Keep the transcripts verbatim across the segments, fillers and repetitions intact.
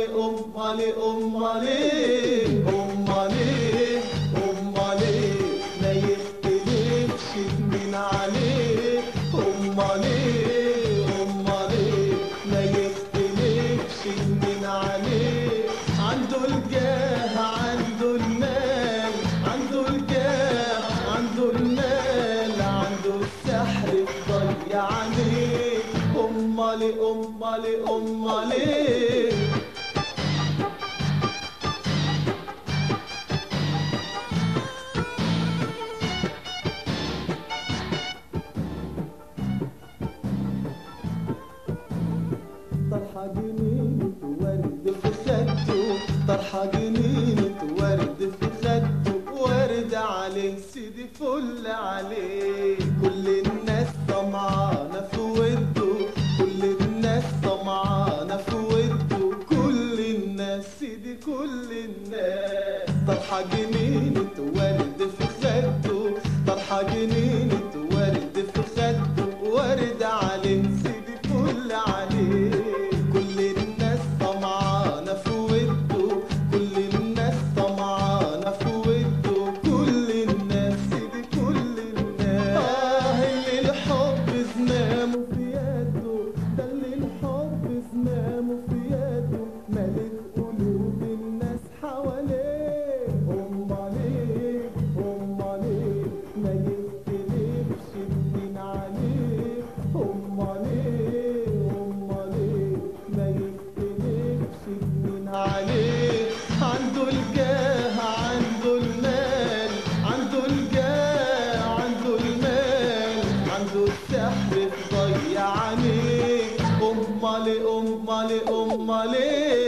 امالي امالي امالي امالي ما يختلفش اتنين عليه. امالي امالي ما يختلفش اتنين عليه. عنده الجاه عنده المال، عنده الجاه عنده المال، عنده السحر ضيع عليه. امالي امالي امالي طرحة جنينة ورد في خده، طرحة جنينة ورد في خده، ورد عليه سيدي فل عليه. كل الناس طمعانة في وده، كل الناس طمعانة في وده، كل الناس سيدي كل الناس. طرحة جنينة ورد في خده، طرحة جنينة ورد في خده، ورد عليه سيدي فل عليه. كل الناس طمعانة في وده، كل الناس طمعانة في وده، كل الناس سيدي كل الناس. آه اللي الحب زمامه في يده، ده اللي الحب زمامه في يده، ملك قلوب الناس حواليه. امالي امالي ما يختلفش اتنين عليه. امالي امالي ما يختلفش اتنين عليه. عنده الجاه عنده المال، عنده الجاه عنده المال، عنده السحر ضيع عليه. امالي امالي امالي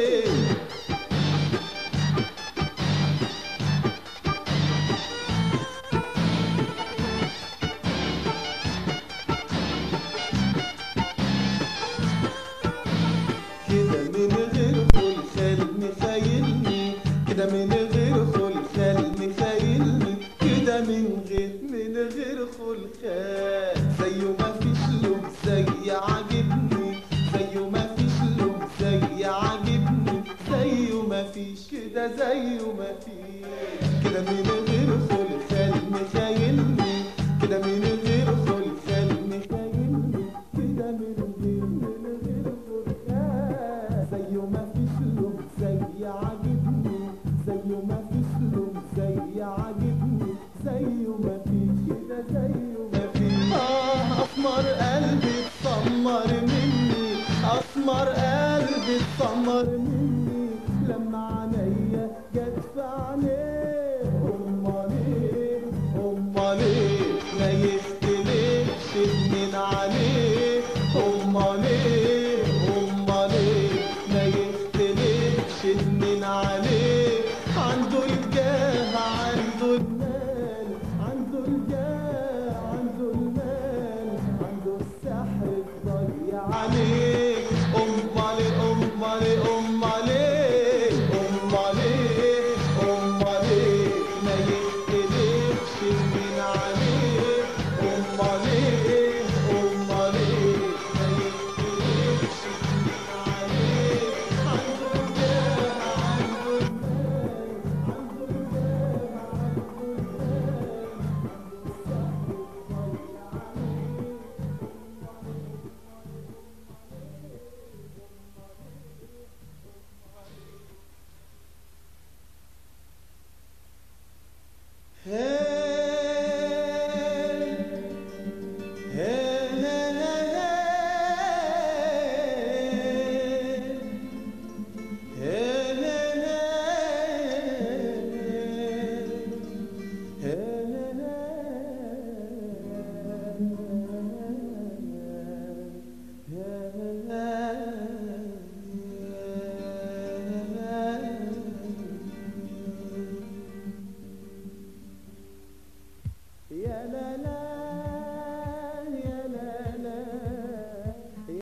كده من غير خلخال مخيلني، كده من غير خلخال مخيلني، كده من غير من غير خلخال. زيه ما فيش له زي عاجبني، زيه ما فيش له زي عاجبني، زيه ما فيش كده زيه ما فيش. كده من غير خلخال مخيلني، كده من غير خلخال مخيلني، كده من غير من غير خلخال. زيه ما فيش له زي عاجبني، زيه ما فيش له زي عاجبني، زيه ما فيش كده زيه ما فيش. آه أسمر قلبي اتسمر مني، أسمر قلبي اتسمر مني، لما عينيا جت في عينيه. أمالي أمالي ما يختلفش اتنين عليه. أمالي أمالي ما يختلفش اتنين عليه.